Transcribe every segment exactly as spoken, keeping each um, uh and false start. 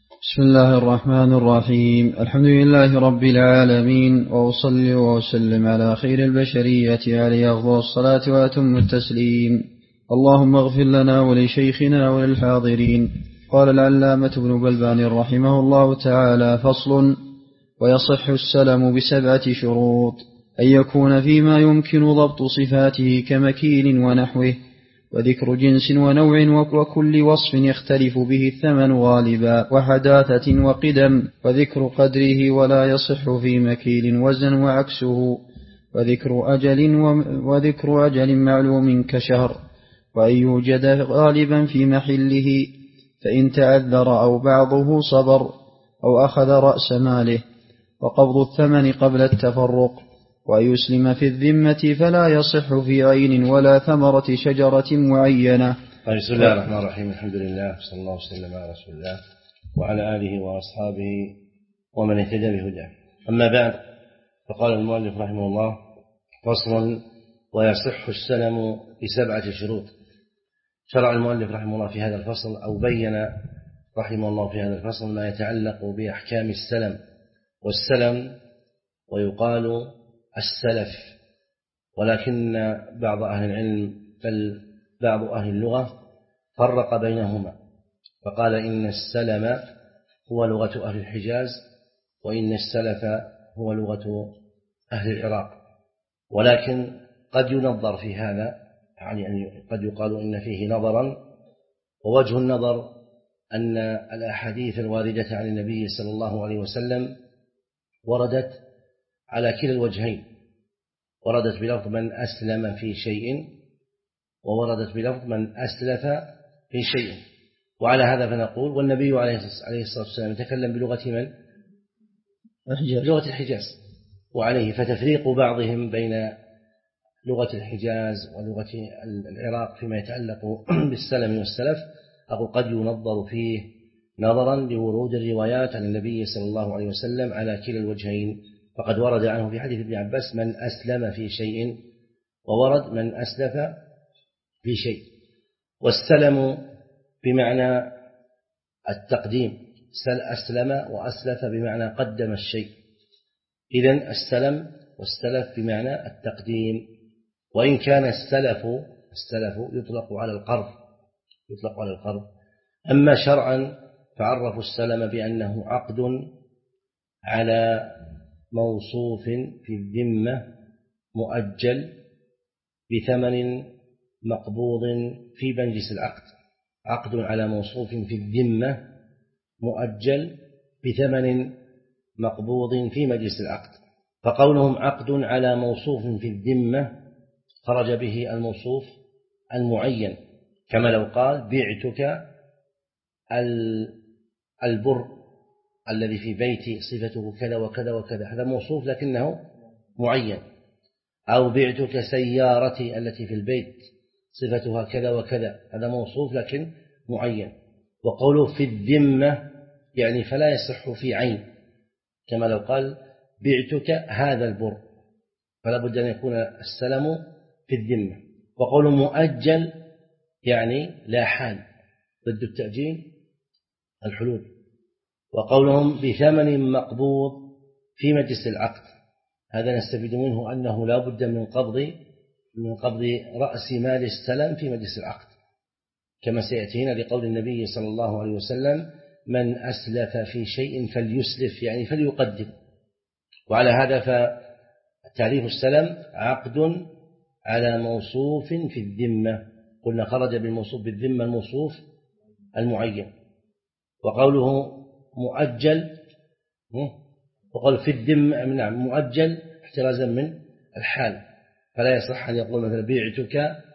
بسم الله الرحمن الرحيم. الحمد لله رب العالمين، وأصلي وأسلم على خير البشرية عليه أفضل الصلاة وأتم التسليم. اللهم اغفر لنا ولشيخنا وللحاضرين. قال العلامة ابن بلبان رحمه الله تعالى: فصل: ويصح السلم بسبعة شروط: أن يكون فيما يمكن ضبط صفاته كمكيل ونحوه، وذكر جنس ونوع وكل وصف يختلف به الثمن غالبا، وحداثة وقدم، وذكر قدره ولا يصح في مكيل وزن وعكسه، وذكر أجل, وذكر أجل معلوم كشهر، وأن يوجد غالبا في محله، فإن تعذر أو بعضه صبر أو أخذ رأس ماله، وقبض الثمن قبل التفرق، وأن يسلم في الذمة فلا يصح في عين ولا ثمرة شجرة معينة. بسم الله الرحمن الرحيم. الحمد لله صلى الله وسلم على رسول الله وعلى آله وأصحابه ومن اهتدى بهداه. أما بعد، فقال المؤلف رحمه الله: فصل: ويصح السلم بسبعة شروط. شرع المؤلف رحمه الله في هذا الفصل، أو بين رحمه الله في هذا الفصل ما يتعلق بأحكام السلم والسلم، ويقال السلف، ولكن بعض أهل العلم بل بعض أهل اللغة فرق بينهما، فقال إن السلم هو لغة أهل الحجاز، وإن السلف هو لغة أهل العراق. ولكن قد ينظر في هذا، يعني قد يقال إن فيه نظرا، ووجه النظر أن الأحاديث الواردة عن النبي صلى الله عليه وسلم وردت على كلا الوجهين، وردت بلفظ من أسلم في شيء، ووردت بلفظ من أسلف في شيء. وعلى هذا فنقول والنبي عليه الصلاة والسلام يتكلم بلغة من؟ لغة الحجاز، وعليه فتفريق بعضهم بين لغة الحجاز ولغة العراق فيما يتعلق بالسلم والسلف، أقول قد ينظر فيه نظرا لورود الروايات عن النبي صلى الله عليه وسلم على كلا الوجهين، فقد ورد عنه في حديث ابن عباس من أسلم في شيء، وورد من أسلف في شيء. والسلم بمعنى التقديم، أسلم وأسلف بمعنى قدم الشيء. إذن السلم والسلف بمعنى التقديم. وإن كان السلف السلف يطلق على القرض، يطلق على القرض. أما شرعا فعرفوا السلم بأنه عقد على موصوف في الذمة مؤجل بثمن مقبوض في مجلس العقد، عقد على موصوف في الذمة مؤجل بثمن مقبوض في مجلس العقد. فقولهم عقد على موصوف في الذمة خرج به الموصوف المعين، كما لو قال بعتك البر الذي في بيتي صفته كذا وكذا وكذا، هذا موصوف لكنه معين. أو بعتك سيارتي التي في البيت صفتها كذا وكذا، هذا موصوف لكن معين. وقوله في الذمة يعني فلا يصح في عين، كما لو قال بعتك هذا البر، فلا بد أن يكون السلم في الذمة. وقوله مؤجل يعني لا حال، ضد التأجيل الحلول. وقولهم بثمن مقبوض في مجلس العقد، هذا نستفيد منه أنه لا بد من قبض من قبض رأس مال السلم في مجلس العقد، كما سيأتينا لقول النبي صلى الله عليه وسلم من أسلف في شيء فليسلف، يعني فليقدم. وعلى هذا فتعريف السلم عقد على موصوف في الذمة، قلنا خرج بالموصوف بالذمة الموصوف المعين. وقوله مؤجل، وقال في الذمة نعم مؤجل احترازا من الحال، فلا يصح أن يقول مثلا بيعتك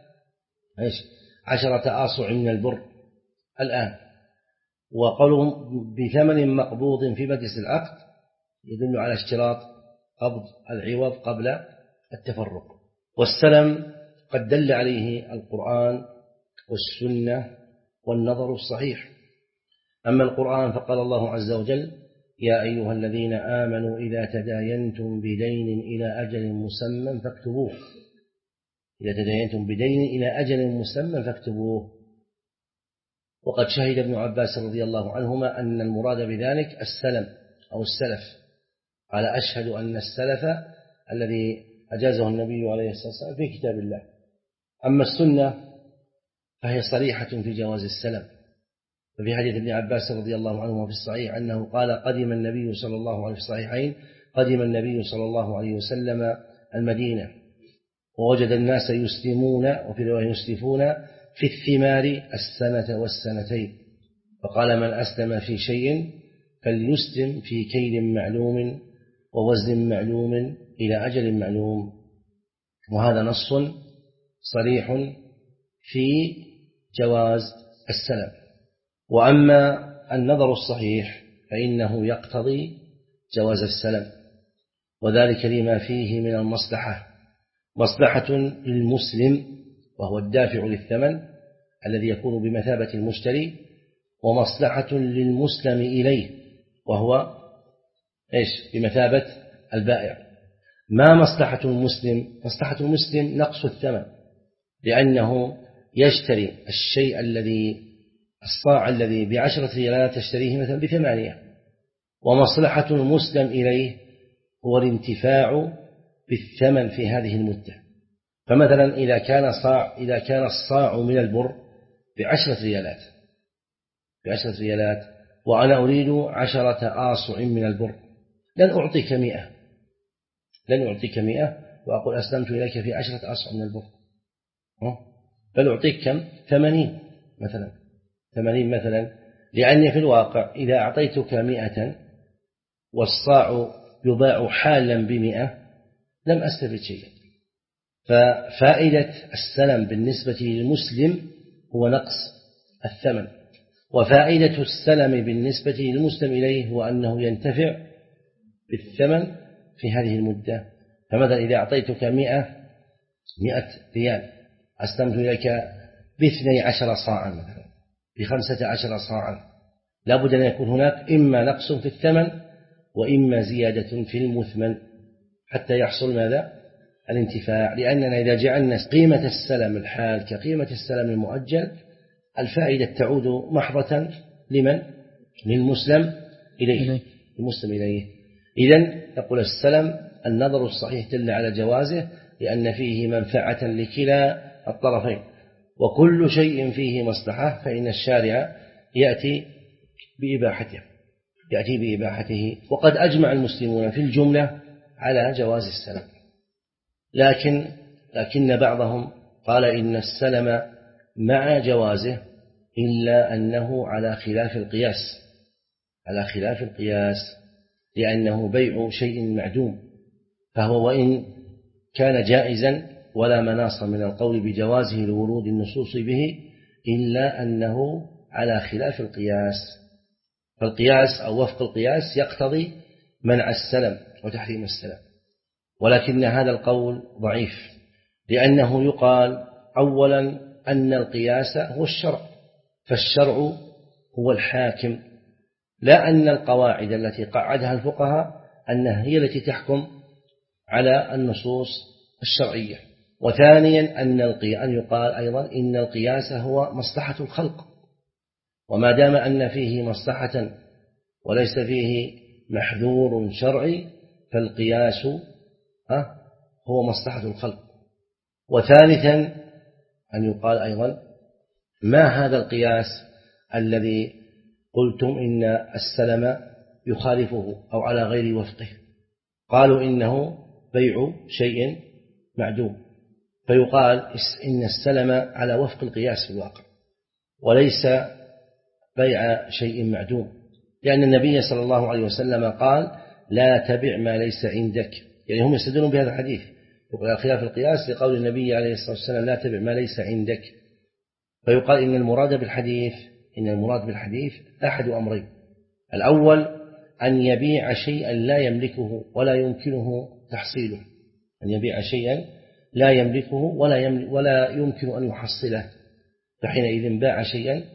عشرة آصع من البر الآن. وقوله بثمن مقبوض في مجلس العقد يدل على اشتراط قبض العوض قبل التفرق. والسلم قد دل عليه القرآن والسنة والنظر الصحيح. أما القرآن فقال الله عز وجل يا أيها الذين آمنوا إذا تداينتم بدين إلى أجل مسمى فاكتبوه، إذا تداينتم بدين إلى أجل مسمى فاكتبوه. وقد شهد ابن عباس رضي الله عنهما أن المراد بذلك السلم أو السلف، قال أشهد أن السلف الذي أجازه النبي عليه الصلاة والسلام في كتاب الله. أما السنة فهي صريحة في جواز السلم، ففي حديث ابن عباس رضي الله عنه في الصحيح أنه قال قدم النبي صلى الله عليه وسلم في الصحيحين قدم النبي صلى الله عليه وسلم المدينة ووجد الناس يسلمون وفي رواية يسلفون في الثمار السنة والسنتين، فقال من أسلم في شيء فليسلم في كيل معلوم ووزن معلوم إلى أجل معلوم. وهذا نص صريح في جواز السلم. وأما النظر الصحيح فإنه يقتضي جواز السلم، وذلك لما فيه من المصلحة، مصلحة للمسلم وهو الدافع للثمن الذي يكون بمثابة المشتري، ومصلحة للمسلم إليه وهو إيش بمثابة البائع. ما مصلحة المسلم؟ مصلحة المسلم نقص الثمن، لأنه يشتري الشيء الذي الصاع الذي بعشرة ريالات تشتريه مثلا بثمانية، ومصلحة المسلم إليه هو الانتفاع بالثمن في هذه المدة. فمثلا إذا كان صاع إذا كان الصاع من البر بعشرة ريالات بعشرة ريالات وأنا أريد عشرة آصع من البر، لن أعطيك مئة لن أعطيك مئة وأقول أسلمت إليك في عشرة آصع من البر، بل أعطيك كم؟ ثمانين مثلا ثمانين مثلا، لأني في الواقع إذا أعطيتك مئة والصاع يباع حالا بمئة لم أستفد شيئا. ففائدة السلم بالنسبة للمسلم هو نقص الثمن، وفائدة السلم بالنسبة للمسلم إليه هو أنه ينتفع بالثمن في هذه المدة. فمثلا إذا أعطيتك مئة مئة ريال أسلمت إليك باثني عشر صاعا مثلا بخمسة عشر صاعا، لا بد أن يكون هناك إما نقص في الثمن وإما زيادة في المثمن حتى يحصل ماذا؟ الانتفاع. لأننا إذا جعلنا قيمة السلم الحال كقيمة السلم المؤجل الفائدة تعود محضة لمن؟ للمسلم إليه المسلم إليه. إذن نقول السلم النظر الصحيح دل على جوازه لأن فيه منفعة لكلا الطرفين، وكل شيء فيه مصلحة فإن الشارع يأتي بإباحته يأتي بإباحته وقد أجمع المسلمون في الجملة على جواز السلم، لكن لكن بعضهم قال إن السلم مع جوازه إلا أنه على خلاف القياس على خلاف القياس لأنه بيع شيء معدوم، فهو وإن كان جائزا ولا مناص من القول بجوازه لورود النصوص به إلا أنه على خلاف القياس. فالقياس أو وفق القياس يقتضي منع السلم وتحريم السلم، ولكن هذا القول ضعيف لأنه يقال أولا أن القياس هو الشرع، فالشرع هو الحاكم، لا أن القواعد التي قعدها الفقهاء أنها هي التي تحكم على النصوص الشرعية. وثانيا أن أن يقال أيضا إن القياس هو مصلحة الخلق، وما دام أن فيه مصلحة وليس فيه محذور شرعي فالقياس هو مصلحة الخلق. وثالثا أن يقال أيضا ما هذا القياس الذي قلتم إن السلم يخالفه أو على غير وفقه؟ قالوا إنه بيع شيء معدوم، فيقال إن السلم على وفق القياس في الواقع وليس بيع شيء معدوم، لأن النبي صلى الله عليه وسلم قال لا تبع ما ليس عندك، يعني هم يستدلون بهذا الحديث يقول خلاف القياس لقول النبي عليه الصلاة والسلام لا تبع ما ليس عندك. فيقال إن المراد بالحديث إن المراد بالحديث أحد أمرين: الأول أن يبيع شيئا لا يملكه ولا يمكنه تحصيله، أن يبيع شيئا لا يملكه ولا يملك ولا يمكن أن يحصله، فحينئذ باع شيئا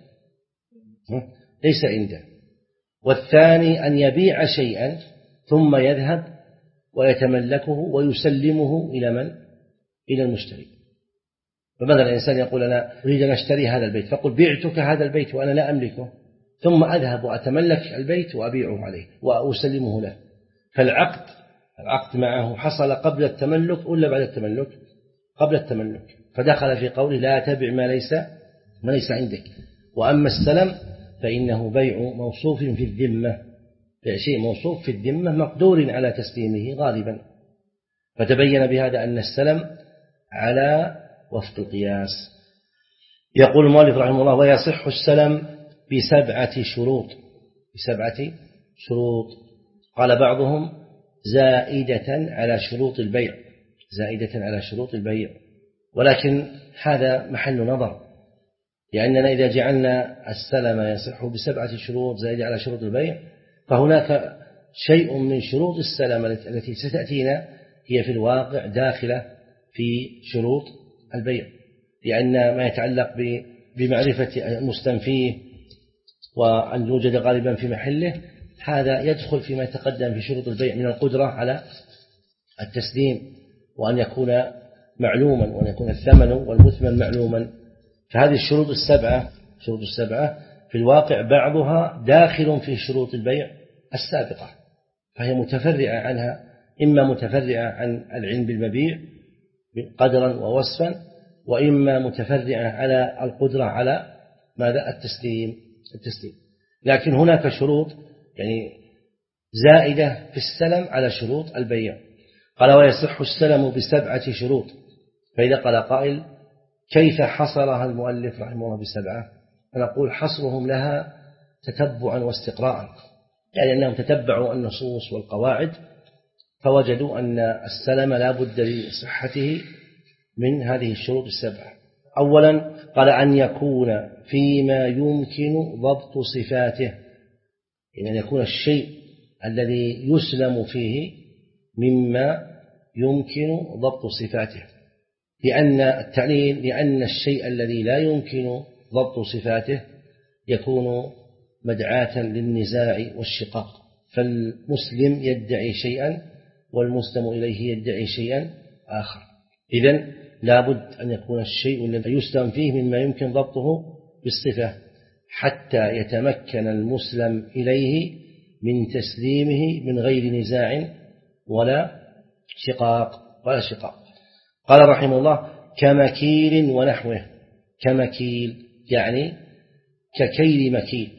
ليس عنده. والثاني أن يبيع شيئا ثم يذهب ويتملكه ويسلمه إلى من؟ إلى المشتري. فمثلا الإنسان يقول أنا أريد أن أشتري هذا البيت، فقل بعتك هذا البيت وأنا لا أملكه، ثم أذهب وأتملك البيت وأبيعه عليه وأسلمه له. فالعقد العقد معه حصل قبل التملك ولا بعد التملك؟ قبل التملك، فدخل في قوله لا تبع ما ليس ما ليس عندك. وأما السلم فإنه بيع موصوف في الذمة، شيء موصوف في الذمة مقدور على تسليمه غالبا. فتبين بهذا أن السلم على وفق القياس. يقول المؤلف رحمه الله: ويصح السلم بسبعة شروط بسبعة شروط قال بعضهم زائدة على شروط البيع زائدة على شروط البيع ولكن هذا محل نظر، لأننا إذا جعلنا السلم يصح بسبعة شروط زائدة على شروط البيع فهناك شيء من شروط السلم التي ستأتينا هي في الواقع داخلة في شروط البيع، لأن ما يتعلق بمعرفة المسلم فيه وأن يوجد غالبا في محله هذا يدخل فيما يتقدم في شروط البيع من القدرة على التسليم، وأن يكون معلوما، وأن يكون الثمن والمثمن معلوما. فهذه الشروط السبعة شروط السبعة في الواقع بعضها داخل في شروط البيع السابقة، فهي متفرعة عنها، إما متفرعة عن العلم بالمبيع قدرا ووصفا، وإما متفرعة على القدرة على ماذا التسليم التسليم لكن هناك شروط يعني زائدة في السلم على شروط البيع. قال: ويصح السلم بسبعة شروط. فإذا قال قائل: كيف حصرها المؤلف رحمه الله بسبعة؟ فنقول: حصرهم لها تتبعا واستقراء، يعني أنهم تتبعوا النصوص والقواعد فوجدوا أن السلم لا بد لصحته من هذه الشروط السبعة. أولا قال: أن يكون فيما يمكن ضبط صفاته، يعني أن يكون الشيء الذي يسلم فيه مما يمكن ضبط صفاته، لأن التعليل لأن الشيء الذي لا يمكن ضبط صفاته يكون مدعاة للنزاع والشقاق، فالمسلم يدعي شيئا والمسلم إليه يدعي شيئا آخر. إذن لابد أن يكون الشيء الذي يسلم فيه مما يمكن ضبطه بالصفة حتى يتمكن المسلم إليه من تسليمه من غير نزاع ولا شقاق ولا شقاق. قال رحمه الله: كمكيل ونحوه. كمكيل يعني ككيل مكيل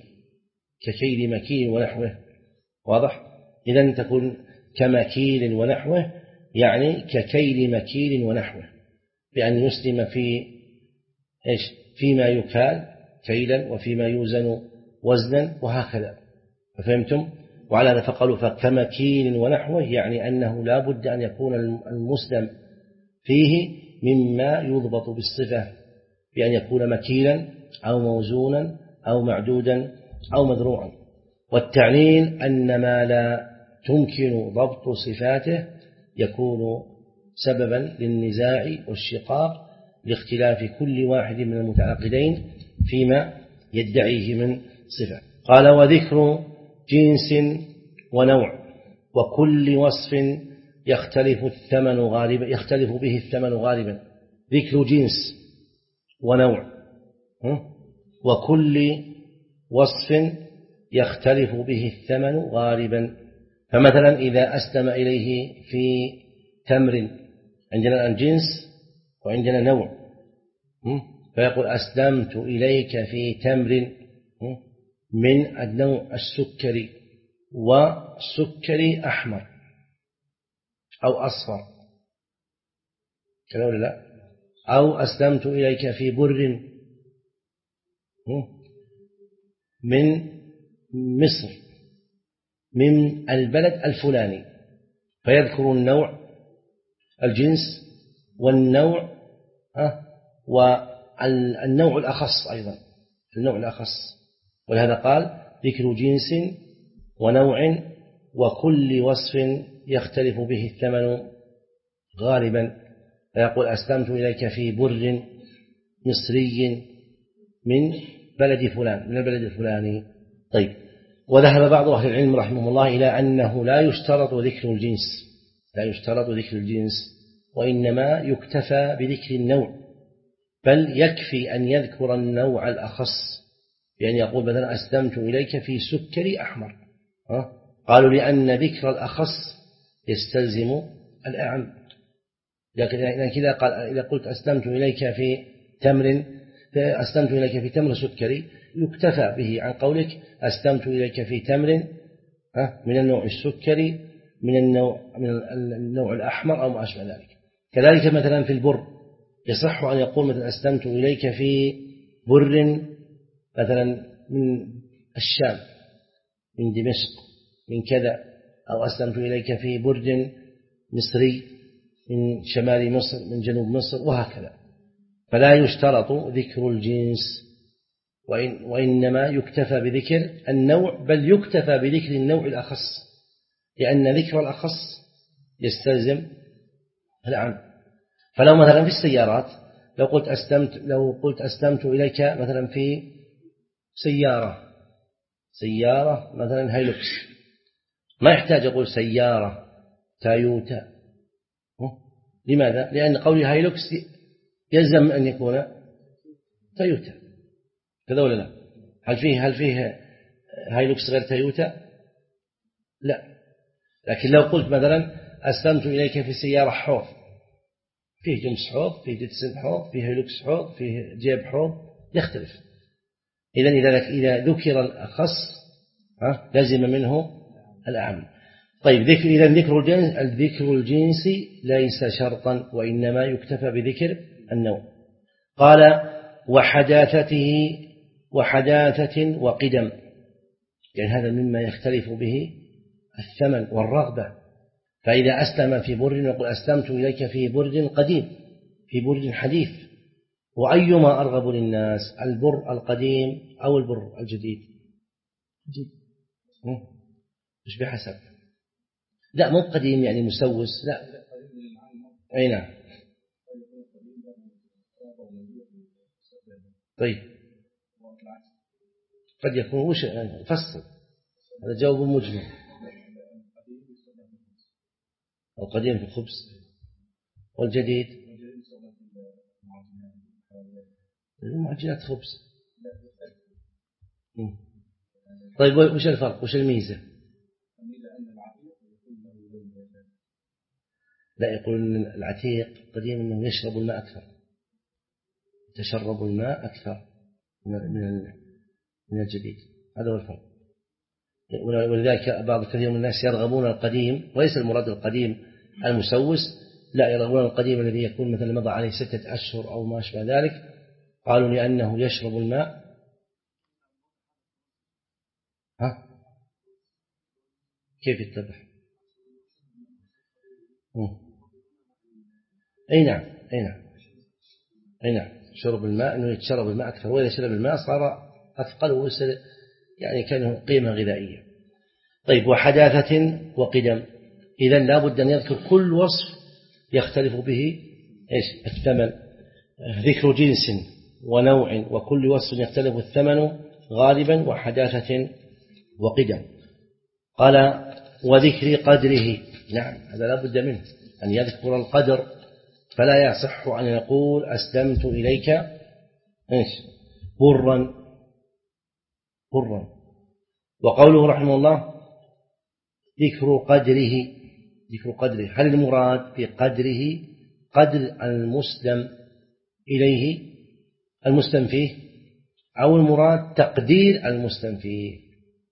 ككيل مكيل ونحوه، واضح؟ إذن تكون كمكيل ونحوه يعني ككيل مكيل ونحوه، بأن يسلم في إيش فيما يكال كيلا وفيما يوزن وزنا وهكذا، ففهمتم؟ وعلى هذا فقالوا فكمكيل ونحوه يعني أنه لا بد أن يكون المسلم فيه مما يضبط بالصفة، بأن يكون مكيلا أو موزونا أو معدودا أو مذروعا. والتعليل أن ما لا تمكن ضبط صفاته يكون سببا للنزاع والشقاق لاختلاف كل واحد من المتعاقدين فيما يدعيه من صفة. قال: وذكر جنس ونوع وكل وصف يختلف الثمن غالبا يختلف به الثمن غالبا. ذكر جنس ونوع وكل وصف يختلف به الثمن غالبا. فمثلا إذا أسلم إليه في تمر، عندنا الآن جنس وعندنا نوع، فيقول: أسلمت إليك في تمر من النوع السكري، والسكري أحمر أو أصفر كذا ولا لا؟ أو أسلمت إليك في بر من مصر من البلد الفلاني، فيذكر النوع الجنس والنوع والنوع الأخص أيضا النوع الأخص. ولهذا قال: ذكر جنس ونوع وكل وصف يختلف به الثمن غالبا. فيقول: أسلمت إليك في بر مصري من بلد فلان من البلد الفلاني. طيب، وذهب بعض أهل العلم رحمه الله إلى أنه لا يشترط ذكر الجنس لا يشترط ذكر الجنس وإنما يكتفى بذكر النوع، بل يكفي أن يذكر النوع الأخص، يعني يقول مثلا أسلمت إليك في سكري أحمر. قالوا لأن ذكر الأخص يستلزم الأعم، لكن إذا قال إذا قلت أسلمت إليك في تمر أسلمت إليك في تمر سكري يكتفى به عن قولك أسلمت إليك في تمر من النوع السكري من النوع من النوع الأحمر أو ما أشبه ذلك. كذلك مثلا في البر يصح أن يقول مثلا أسلمت إليك في بر مثلا من الشام من دمشق من كذا، أو أسلمت إليك في برد مصري من شمال مصر من جنوب مصر وهكذا. فلا يشترط ذكر الجنس، وإن وإنما يكتفى بذكر النوع، بل يكتفى بذكر النوع الأخص، لأن ذكر الأخص يستلزم العام. فلو مثلا في السيارات لو قلت أسلمت لو قلت أسلمت إليك مثلا في سيارة سيارة مثلا هايلوكس، ما يحتاج أقول سيارة تويوتا. لماذا؟ لأن قولي هايلوكس يلزم أن يكون تويوتا، كذا ولا لا؟ هل فيه هل فيه هايلوكس غير تويوتا؟ لا. لكن لو قلت مثلا أسلمت إليك في سيارة حوض، فيه جنس حوض، فيه جنس حوض، فيه هايلوكس حوض، فيه جيب حوض، يختلف. إذن إذا إذا ذكر الأخص لازم منه الأعم. طيب ذكر إذا ذكر الجنس الذكر الجنسي ليس شرطا، وإنما يكتفى بذكر النوع. قال وحداثته وحداثة وقدم، يعني هذا مما يختلف به الثمن والرغبة. فإذا أسلم في برد يقول أسلمت إليك في برد قديم في برد حديث، وأيما أرغب للناس البر القديم أو البر الجديد؟ مش بحسب، لا مو قديم يعني مسوس، لا أي نعم. طيب قد يكون وش فصل، هذا جواب مجمل. القديم في الخبز والجديد معجنات خبز. طيب وش الفرق وش الميزة؟ لا يقول العتيق قديم أنه يشرب الماء أكثر، تشرب الماء أكثر من من الجديد، هذا هو الفرق. ولذلك بعض كثير من الناس يرغبون القديم، وليس المراد القديم المسوس، لا يرغبون القديم الذي يكون مثلا مضى عليه ستة أشهر أو ما أشبه ذلك. قالوا لأنه يشرب الماء. ها كيف يتضح؟ أي نعم أي نعم أي نعم شرب الماء أنه يتشرب الماء أكثر، وإذا شرب الماء صار أثقل ويصير يعني كان قيمة غذائية. طيب وحداثة وقدم، إذن لا بد أن يذكر كل وصف يختلف به إيش الثمن، ذكر جنس ونوع وكل وصف يختلف الثمن غالبا، وحداثة وقدم. قال وذكر قدره، نعم هذا لا بد منه أن يذكر القدر، فلا يصح أن يقول أسلمت إليك إيش برا برا. وقوله رحمه الله ذكر قدره ذكر قدره، هل المراد بقدره قدر المسلم إليه المسلم فيه، أو المراد تقدير المسلم فيه؟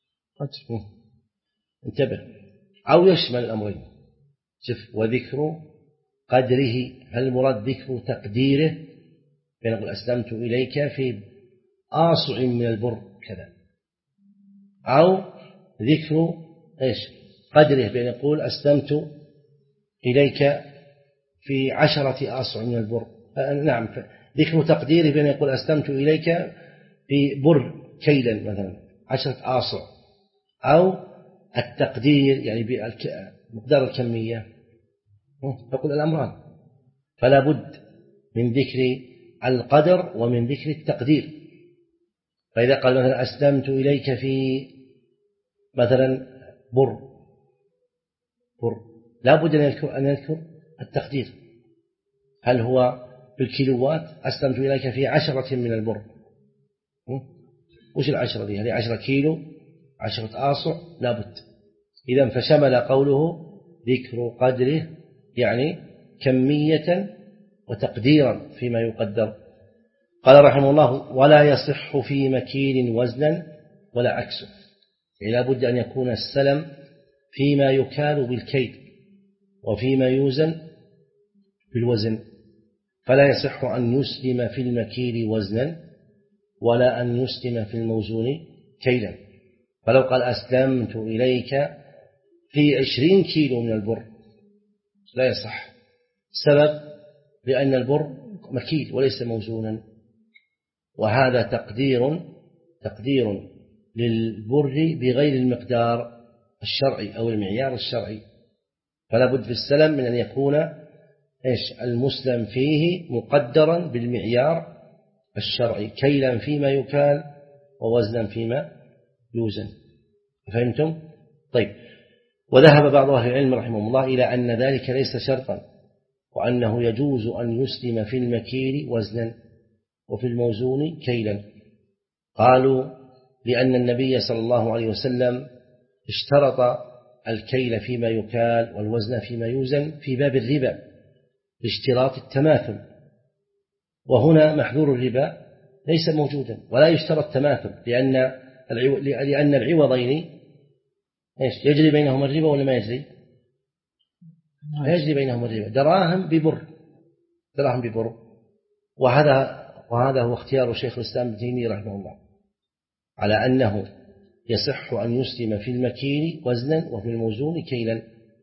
انتبه، أو يشمل الأمرين. شوف وذكر قدره، هل المراد ذكر تقديره فنقول أسلمت إليك في آصع من البر كذا، أو ذكر إيش قدره بأن يقول أسلمت إليك في عشرة آصع من البر. نعم ذكر تقديره بأن يقول أسلمت إليك في بر كيلا مثلا عشرة آصع، أو التقدير يعني بمقدار الكمية. فقل الأمران، فلا بد من ذكر القدر ومن ذكر التقدير. فإذا قال مثلا أسلمت إليك في مثلا بر بر لا بد أن يذكر أن يذكر التقدير، هل هو بالكيلوات أسلمت إليك في عشرة من البر. وش العشرة دي؟ هذه عشرة كيلو، عشرة آصع لابد. إذن فشمل قوله ذكر قدره يعني كمية وتقديرا فيما يقدر. قال رحمه الله ولا يصح في مكيل وزنا ولا عكسه، لا بد أن يكون السلم فيما يكال بالكيل وفيما يوزن بالوزن، فلا يصح أن يسلم في المكيل وزنا ولا أن يسلم في الموزون كيلا. فلو قال أسلمت إليك في عشرين كيلو من البر لا يصح، سبب لأن البر مكيل وليس موزونا، وهذا تقدير تقدير للبر بغير المقدار الشرعي أو المعيار الشرعي. فلا بد في السلم من أن يكون إيش المسلم فيه مقدرا بالمعيار الشرعي، كيلا فيما يكال ووزنا فيما يوزن. فهمتم؟ طيب. وذهب بعض أهل العلم رحمه الله إلى أن ذلك ليس شرطا، وأنه يجوز أن يسلم في المكيل وزنا وفي الموزون كيلا. قالوا لأن النبي صلى الله عليه وسلم اشترط الكيل فيما يكال والوزن فيما يوزن في باب الربا باشتراط التماثل، وهنا محذور الربا ليس موجودا ولا يشترط التماثل، لأن لأن العوضين إيش يجري بينهما الربا ولا ما يجري؟ لا يجري بينهما الربا، دراهم ببر دراهم ببر. وهذا وهذا هو اختيار شيخ الإسلام ابن تيمية رحمه الله على أنه يصح أن يسلم في المكيل وزنا وفي الموزون كيلا،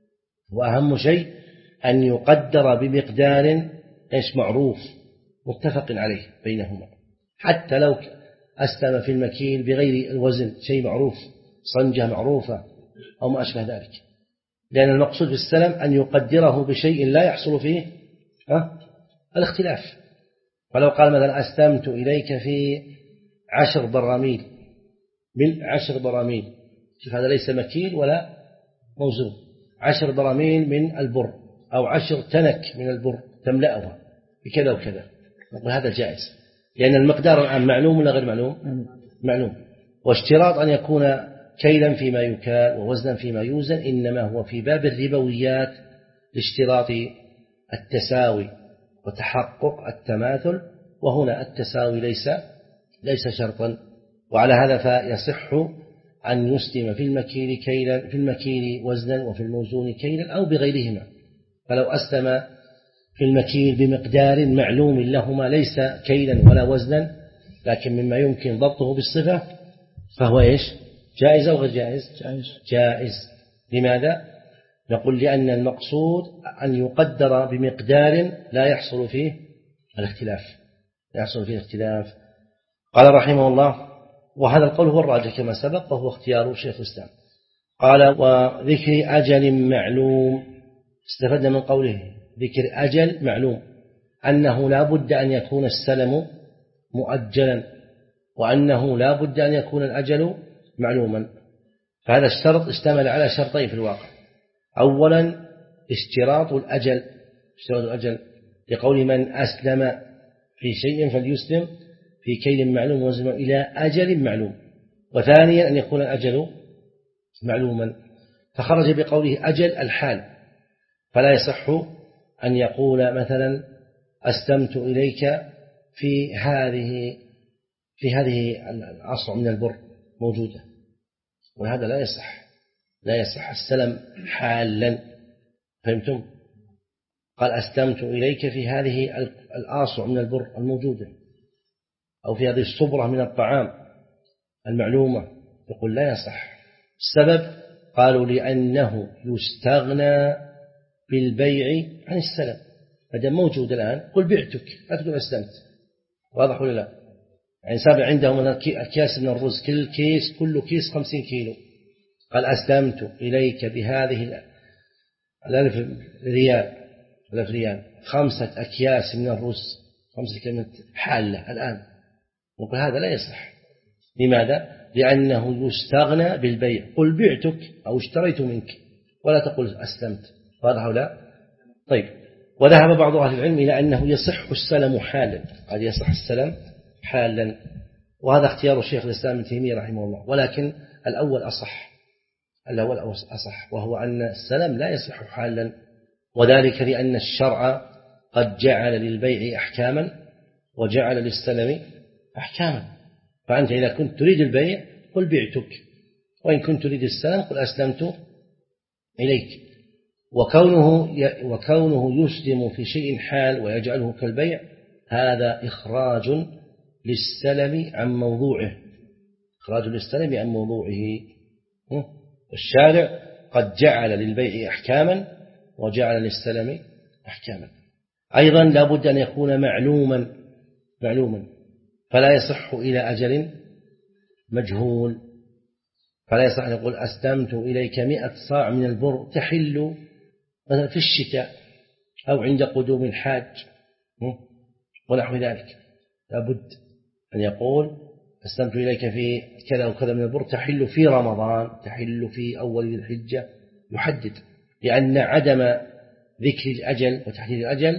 وأهم شيء أن يقدر بمقدار إيش معروف متفق عليه بينهما، حتى لو أسلم في المكيل بغير الوزن شيء معروف صنجة معروفة أو ما أشبه ذلك، لأن المقصود في السلم أن يقدره بشيء لا يحصل فيه ها الاختلاف. فلو قال مثلا أسلمت إليك في عشر براميل من عشر براميل، شوف هذا ليس مكيل ولا موزون، عشر براميل من البر أو عشر تنك من البر تملأها بكذا وكذا، نقول هذا جائز، لأن المقدار الآن معلوم ولا غير معلوم؟ معلوم. واشتراط أن يكون كيلا فيما يكال ووزنا فيما يوزن إنما هو في باب الربويات لاشتراط التساوي وتحقق التماثل، وهنا التساوي ليس ليس شرطا. وعلى هذا فيصح أن يسلم في المكيل كيلا في المكيل وزنا وفي الموزون كيلا أو بغيرهما. فلو أسلم في المكيل بمقدار معلوم لهما ليس كيلا ولا وزنا لكن مما يمكن ضبطه بالصفة فهو إيش جائز أو غير جائز؟ جائز. جائز. لماذا؟ نقول لأن المقصود أن يقدر بمقدار لا يحصل فيه الاختلاف لا يحصل فيه الاختلاف. قال رحمه الله وهذا القول هو الراجح كما سبق وهو اختيار شيخ الإسلام. قال وذكر أجل معلوم، استفدنا من قوله ذكر أجل معلوم أنه لا بد أن يكون السلم مؤجلا، وأنه لا بد أن يكون الأجل معلوما. فهذا الشرط اشتمل على شرطين في الواقع. أولا اشتراط الأجل اشتراط الأجل لقول من أسلم في شيء فليسلم في كيل معلوم وزن إلى أجل معلوم. وثانيا أن يكون الأجل معلوما، فخرج بقوله أجل الحال، فلا يصح أن يقول مثلا أسلمت إليك في هذه في هذه العصر من البر موجودة، وهذا لا يصح لا يصح السلم حالا. فهمتم؟ قال أسلمت إليك في هذه الآصع من البر الموجودة أو في هذه الصبرة من الطعام المعلومة، يقول لا يصح. السبب قالوا لأنه يستغنى بالبيع عن السلم، هذا موجود الآن قل بعتك لا تقول أسلمت. واضح ولا لا؟ يعني سابع عندهم أكياس من الرز، كل كيس كل كيس خمسين كيلو، قال أسلمت إليك بهذه الألف ريال ألف ريال خمسة أكياس من الرز، خمسة كلمة حالة الآن، نقول هذا لا يصح. لماذا؟ لأنه يستغنى بالبيع، قل بعتك أو اشتريت منك ولا تقول أسلمت. واضح ولا؟ طيب. وذهب بعض أهل العلم إلى أنه يصح السلم حالا، قد يصح السلم حالا، وهذا اختيار الشيخ الإسلام ابن تيمية رحمه الله، ولكن الأول أصح، الأول أصح، وهو أن السلم لا يصح حالا، وذلك لأن الشرع قد جعل للبيع أحكاما وجعل للسلم أحكاما، فأنت إذا كنت تريد البيع قل بعتك، وإن كنت تريد السلم قل أسلمت إليك. وكونه وكونه يسلم في شيء حال ويجعله كالبيع هذا إخراج للسلم عن موضوعه، إخراج للسلم عن موضوعه. الشارع قد جعل للبيع أحكاما وجعل للسلم أحكاما. أيضا لا بد أن يكون معلوما معلوما فلا يصح إلى أجل مجهول، فلا يصح أن يقول أسلمت إليك مئة صاع من البر تحل مثلا في الشتاء أو عند قدوم الحاج ونحو ذلك، لابد أن يقول أسلمت إليك في كذا وكذا من البر تحل في رمضان، تحل في أول ذي الحجة، يحدد، لأن عدم ذكر الأجل وتحديد الأجل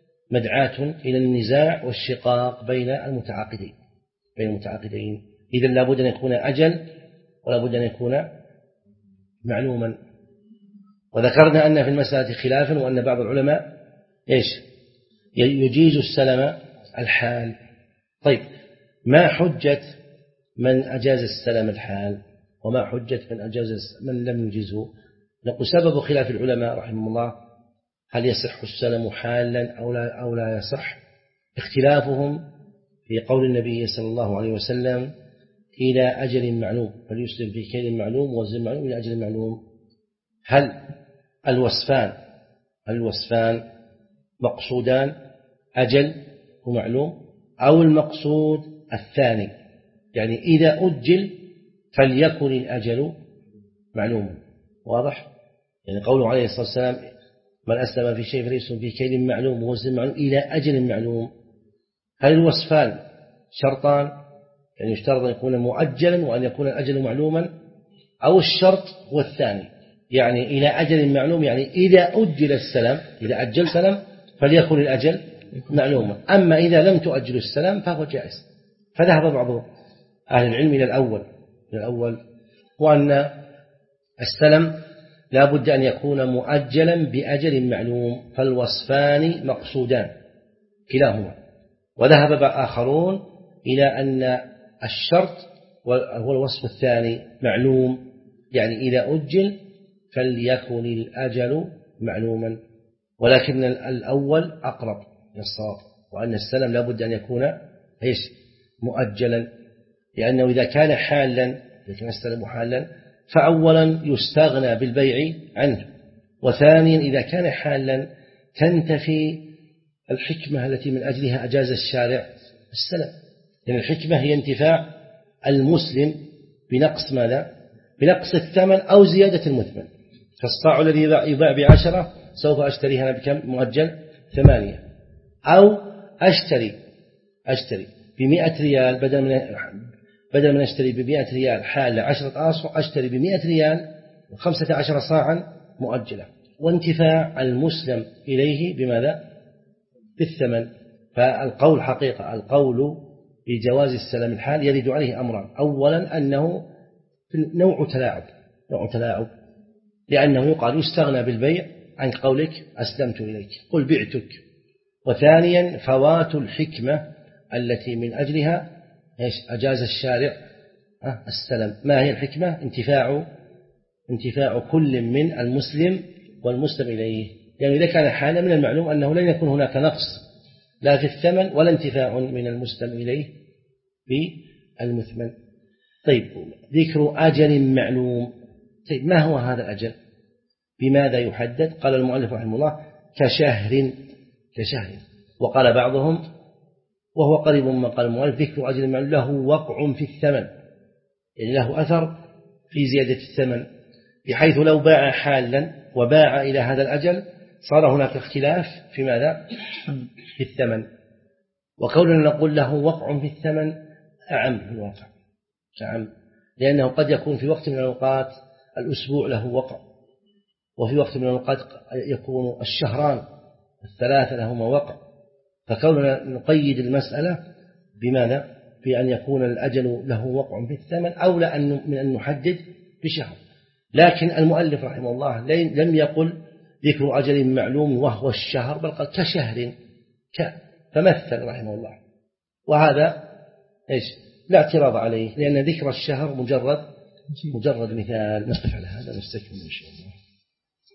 مدعاة إلى النزاع والشقاق بين المتعاقدين بين المتعاقدين إذا لابد أن يكون أجل ولا بد أن يكون معلوما. وذكرنا أن في المسألة خلافا، وأن بعض العلماء إيش يجيز السلم الحال. طيب، ما حجة من أجاز السلم الحال وما حجة من أجاز من لم يجزه؟ نقول سبب خلاف العلماء رحمه الله هل يصح السلم حالا أو لا, أو لا يصح، اختلافهم في قول النبي صلى الله عليه وسلم إلى أجل معلوم، فليسلم في كيل معلوم ووزن معلوم إلى أجل معلوم. هل الوصفان هل الوصفان مقصودان أجل ومعلوم، أو المقصود الثاني يعني إذا أجل فليكن الأجل معلوما؟ واضح؟ يعني قوله عليه الصلاة والسلام من أسلم في شيء فليسلم في كيل معلوم ووزن معلوم إلى أجل معلوم، هل الوصفان شرطان يعني يشترط أن يكون مؤجلا وأن يكون الأجل معلوما، أو الشرط هو الثاني يعني إلى أجل معلوم يعني إذا أجل السلام إذا أجل سلم فليكن الأجل معلوما، أما إذا لم تؤجل السلام فهو جائز. فذهب بعض أهل العلم إلى الأول إلى الأول وأن السلم لا بد أن يكون مؤجلا بأجل معلوم، فالوصفان مقصودان كلاهما. وذهب آخرون إلى أن الشرط هو الوصف الثاني معلوم، يعني إذا أجل فليكن الأجل معلوما، ولكن الأول أقرب للصواب، وأن السلم لا بد أن يكون إيش مؤجلا، لأنه إذا كان حالا إذا كان السلم حالا فأولا يستغنى بالبيع عنه، وثانيا إذا كان حالا تنتفي الحكمة التي من أجلها أجاز الشارع السلم، يعني الحكمة هي انتفاع المسلم بنقص ماذا؟ بنقص الثمن أو زيادة المثمن. فالصاع الذي يباع بعشرة سوف أشتريها بكم مؤجل؟ ثمانية، أو أشتري أشتري بمئة ريال بدل من بدل من أشتري بمئة ريال حالة عشرة أصفع أشتري بمئة ريال وخمسة عشر صاعا مؤجلة، وانتفاع المسلم إليه بماذا؟ بالثمن. فالقول حقيقة القول بجواز السلم الحال يرد عليه أمران، أولا أنه نوع تلاعب نوع تلاعب لأنه يقال يستغنى بالبيع عن قولك أسلمت إليك قل بعتك، وثانيا فوات الحكمة التي من أجلها أجاز الشارع السلم. ما هي الحكمة؟ انتفاع انتفاع كل من المسلم والمسلم إليه، يعني إذا كان حالا من المعلوم أنه لن يكون هناك نقص لا في الثمن ولا انتفاع من المسلم إليه بالمثمن. طيب، ذكر أجل معلوم. طيب، ما هو هذا الأجل؟ بماذا يحدد؟ قال المؤلف رحمه الله كشهر كشهر وقال بعضهم وهو قريب من قال المؤلف ذكر أجل معلوم له وقع في الثمن، يعني له أثر في زيادة الثمن، بحيث لو باع حالا وباع إلى هذا الأجل صار هناك اختلاف في ماذا؟ في الثمن. وقولنا نقول له وقع في الثمن أعم في الواقع أعم، لأنه قد يكون في وقت من الأوقات الأسبوع له وقع، وفي وقت من الأوقات يكون الشهران الثلاثة لهما وقع، فكوننا نقيد المسألة بماذا؟ بأن يكون الأجل له وقع في الثمن أولى أن من أن نحدد بشهر. لكن المؤلف رحمه الله لم يقل ذكر أجل معلوم وهو الشهر، بل قال كشهر، فمثل رحمه الله، وهذا إيش لا اعتراض عليه، لأن ذكر الشهر مجرد مجرد مثال. نقف على هذا نستكمل إن شاء الله.